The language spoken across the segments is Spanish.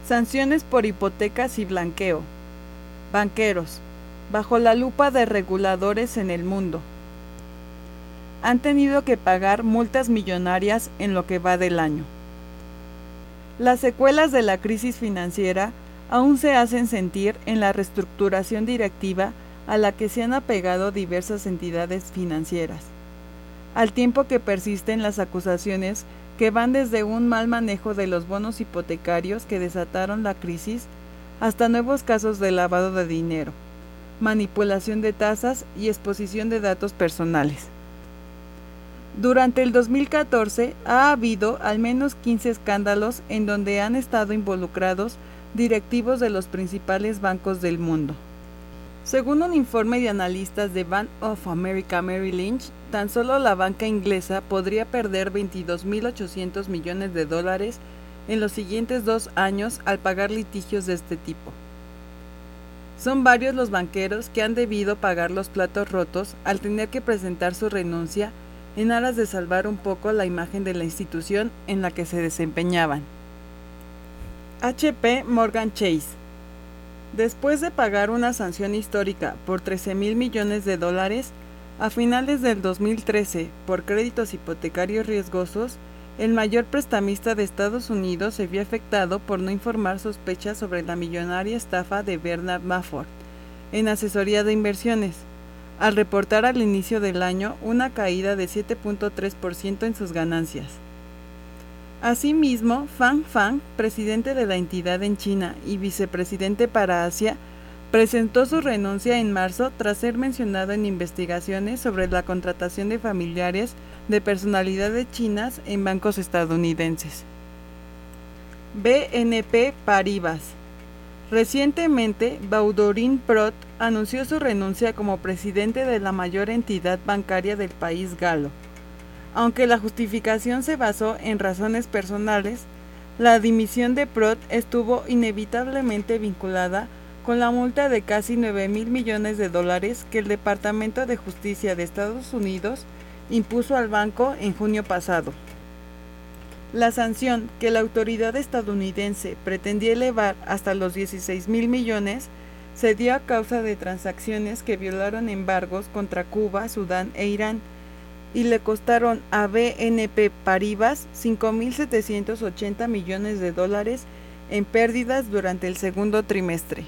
Sanciones por hipotecas y blanqueo. Banqueros, bajo la lupa de reguladores en el mundo, han tenido que pagar multas millonarias en lo que va del año. Las secuelas de la crisis financiera aún se hacen sentir en la reestructuración directiva a la que se han apegado diversas entidades financieras, al tiempo que persisten las acusaciones que van desde un mal manejo de los bonos hipotecarios que desataron la crisis hasta nuevos casos de lavado de dinero, manipulación de tasas y exposición de datos personales. Durante el 2014 ha habido al menos 15 escándalos en donde han estado involucrados directivos de los principales bancos del mundo. Según un informe de analistas de Bank of America Merrill Lynch, tan solo la banca inglesa podría perder $22.800 millones en los siguientes 2 años al pagar litigios de este tipo. Son varios los banqueros que han debido pagar los platos rotos al tener que presentar su renuncia en aras de salvar un poco la imagen de la institución en la que se desempeñaban. JP Morgan Chase. Después de pagar una sanción histórica por $13.000 millones, a finales del 2013 por créditos hipotecarios riesgosos, el mayor prestamista de Estados Unidos se vio afectado por no informar sospechas sobre la millonaria estafa de Bernard Madoff en asesoría de inversiones, al reportar al inicio del año una caída de 7.3% en sus ganancias. Asimismo, Fang Fang, presidente de la entidad en China y vicepresidente para Asia, presentó su renuncia en marzo tras ser mencionado en investigaciones sobre la contratación de familiares de personalidades chinas en bancos estadounidenses. BNP Paribas. Recientemente, Baudoin Prot anunció su renuncia como presidente de la mayor entidad bancaria del país galo. Aunque la justificación se basó en razones personales, la dimisión de Prot estuvo inevitablemente vinculada con la multa de casi $9.000 millones que el Departamento de Justicia de Estados Unidos impuso al banco en junio pasado. La sanción, que la autoridad estadounidense pretendía elevar hasta los $16.000 millones, se dio a causa de transacciones que violaron embargos contra Cuba, Sudán e Irán, y le costaron a BNP Paribas $5.780 millones en pérdidas durante el segundo trimestre.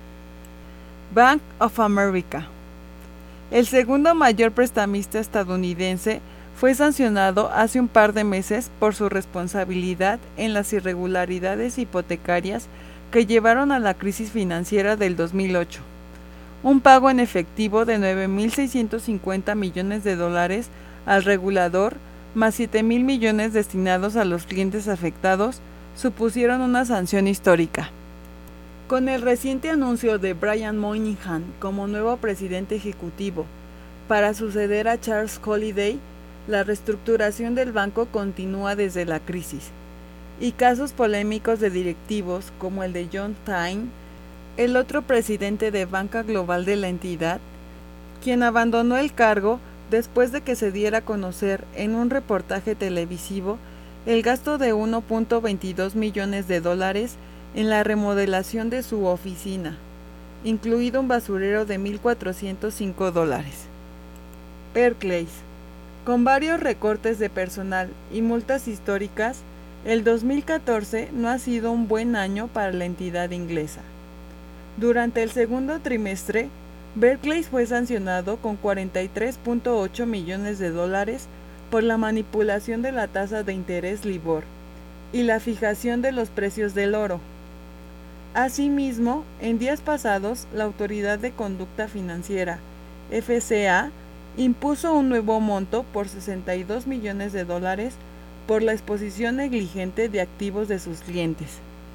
Bank of America. El segundo mayor prestamista estadounidense fue sancionado hace un par de meses por su responsabilidad en las irregularidades hipotecarias que llevaron a la crisis financiera del 2008. Un pago en efectivo de $9.650 millones al regulador, más $7.000 millones destinados a los clientes afectados, supusieron una sanción histórica. Con el reciente anuncio de Brian Moynihan como nuevo presidente ejecutivo para suceder a Charles Holliday, la reestructuración del banco continúa desde la crisis, y casos polémicos de directivos como el de John Tyne, el otro presidente de banca global de la entidad, quien abandonó el cargo después de que se diera a conocer en un reportaje televisivo el gasto de $1.22 millones en la remodelación de su oficina, incluido un basurero de $1.405. Barclays. Con varios recortes de personal y multas históricas, el 2014 no ha sido un buen año para la entidad inglesa. Durante el segundo trimestre, Barclays fue sancionado con $43.8 millones por la manipulación de la tasa de interés LIBOR y la fijación de los precios del oro. Asimismo, en días pasados, la Autoridad de Conducta Financiera, FCA, impuso un nuevo monto por $62 millones por la exposición negligente de activos de sus clientes.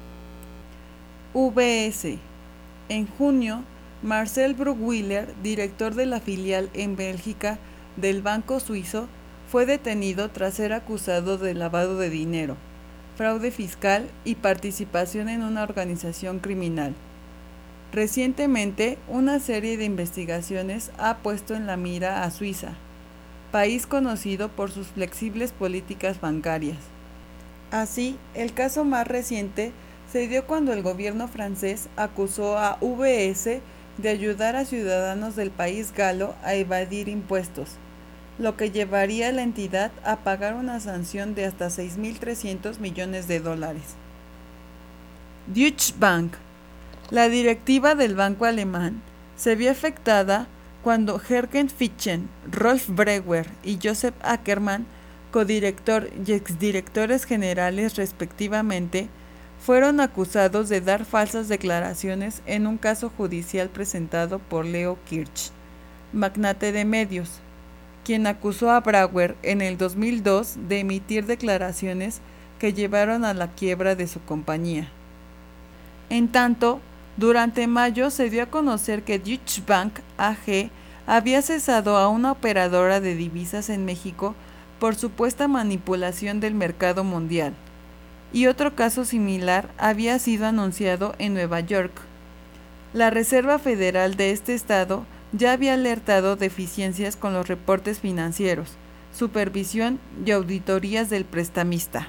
UBS. En junio, Marcel Bruchwiller, director de la filial en Bélgica del banco suizo, fue detenido tras ser acusado de lavado de dinero, fraude fiscal y participación en una organización criminal. Recientemente, una serie de investigaciones ha puesto en la mira a Suiza, país conocido por sus flexibles políticas bancarias. Así, el caso más reciente se dio cuando el gobierno francés acusó a UBS de ayudar a ciudadanos del país galo a evadir impuestos, lo que llevaría a la entidad a pagar una sanción de hasta 6.300 millones de dólares. Deutsche Bank. La directiva del banco alemán se vio afectada cuando Jürgen Fitchen, Rolf Breuer y Joseph Ackermann, codirector y exdirectores generales respectivamente, fueron acusados de dar falsas declaraciones en un caso judicial presentado por Leo Kirch, magnate de medios, quien acusó a Breuer en el 2002 de emitir declaraciones que llevaron a la quiebra de su compañía. En tanto, durante mayo se dio a conocer que Deutsche Bank AG había cesado a una operadora de divisas en México por supuesta manipulación del mercado mundial, y otro caso similar había sido anunciado en Nueva York. La Reserva Federal de este estado ya había alertado deficiencias con los reportes financieros, supervisión y auditorías del prestamista.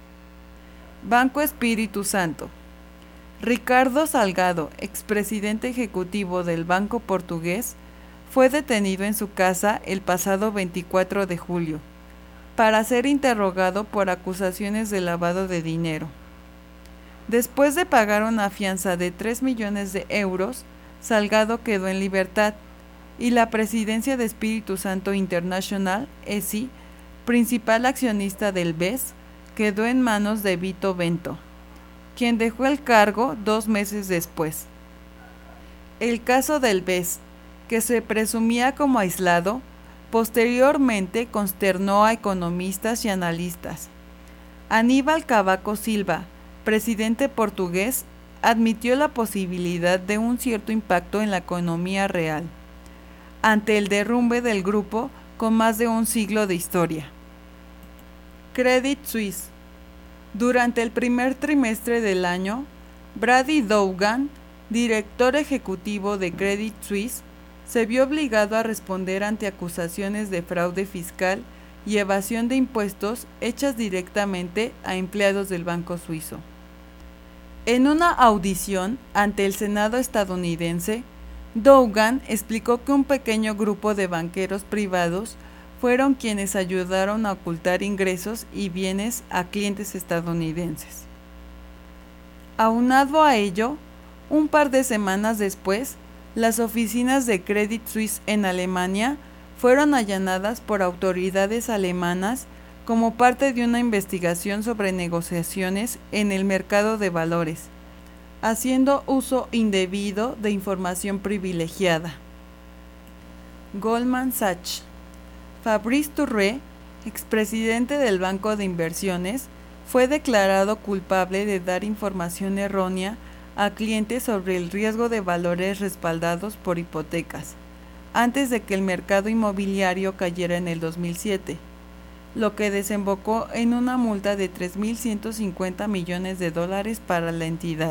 Banco Espíritu Santo. Ricardo Salgado, expresidente ejecutivo del Banco Portugués, fue detenido en su casa el pasado 24 de julio para ser interrogado por acusaciones de lavado de dinero. Después de pagar una fianza de 3 millones de euros, Salgado quedó en libertad y la presidencia de Espíritu Santo International, ESI, principal accionista del BES, quedó en manos de Vito Bento, quien dejó el cargo 2 meses después. El caso del BES, que se presumía como aislado, posteriormente consternó a economistas y analistas. Aníbal Cavaco Silva, presidente portugués, admitió la posibilidad de un cierto impacto en la economía real, ante el derrumbe del grupo con más de un siglo de historia. Credit Suisse. Durante el primer trimestre del año, Brady Dougan, director ejecutivo de Credit Suisse, se vio obligado a responder ante acusaciones de fraude fiscal y evasión de impuestos hechas directamente a empleados del banco suizo. En una audición ante el Senado estadounidense, Dougan explicó que un pequeño grupo de banqueros privados fueron quienes ayudaron a ocultar ingresos y bienes a clientes estadounidenses. Aunado a ello, un par de semanas después, las oficinas de Credit Suisse en Alemania fueron allanadas por autoridades alemanas como parte de una investigación sobre negociaciones en el mercado de valores, haciendo uso indebido de información privilegiada. Goldman Sachs. Fabrice Touré, expresidente del Banco de Inversiones, fue declarado culpable de dar información errónea a clientes sobre el riesgo de valores respaldados por hipotecas, antes de que el mercado inmobiliario cayera en el 2007, lo que desembocó en una multa de 3.150 millones de dólares para la entidad.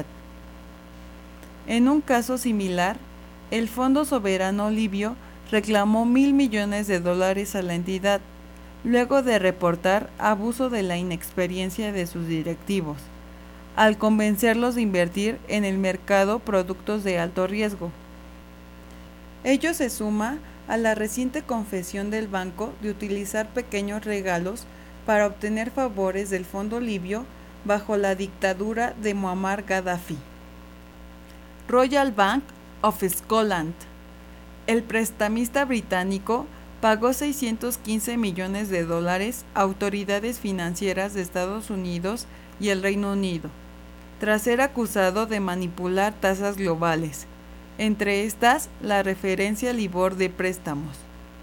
En un caso similar, el Fondo Soberano Libio reclamó 1.000 millones de dólares a la entidad, luego de reportar abuso de la inexperiencia de sus directivos, al convencerlos de invertir en el mercado productos de alto riesgo. Ello se suma a la reciente confesión del banco de utilizar pequeños regalos para obtener favores del Fondo Libio bajo la dictadura de Muammar Gaddafi. Royal Bank of Scotland. El prestamista británico pagó 615 millones de dólares a autoridades financieras de Estados Unidos y el Reino Unido, tras ser acusado de manipular tasas globales, entre estas la referencia LIBOR de préstamos.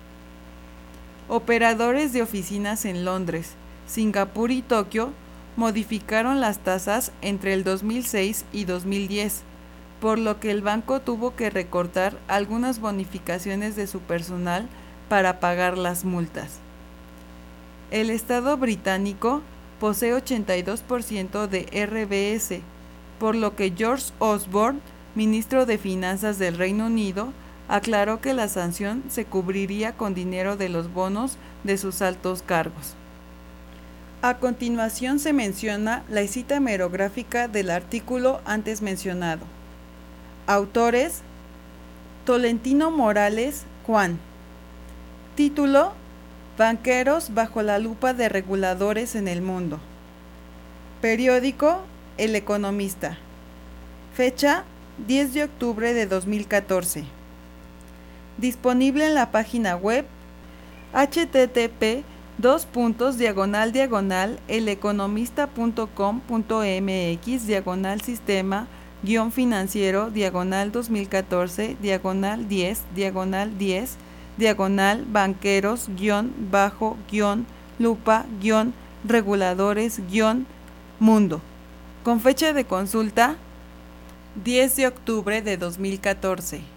Operadores de oficinas en Londres, Singapur y Tokio modificaron las tasas entre el 2006 y 2010, por lo que el banco tuvo que recortar algunas bonificaciones de su personal para pagar las multas. El Estado británico posee 82% de RBS, por lo que George Osborne, ministro de Finanzas del Reino Unido, aclaró que la sanción se cubriría con dinero de los bonos de sus altos cargos. A continuación se menciona la cita hemerográfica del artículo antes mencionado. Autores: Tolentino Morales, Juan. Título: Banqueros bajo la lupa de reguladores en el mundo. Periódico: El Economista. Fecha: 10 de octubre de 2014. Disponible en la página web http://banqueros-bajo-lupa-reguladores-mundo, con fecha de consulta 10 de octubre de 2014.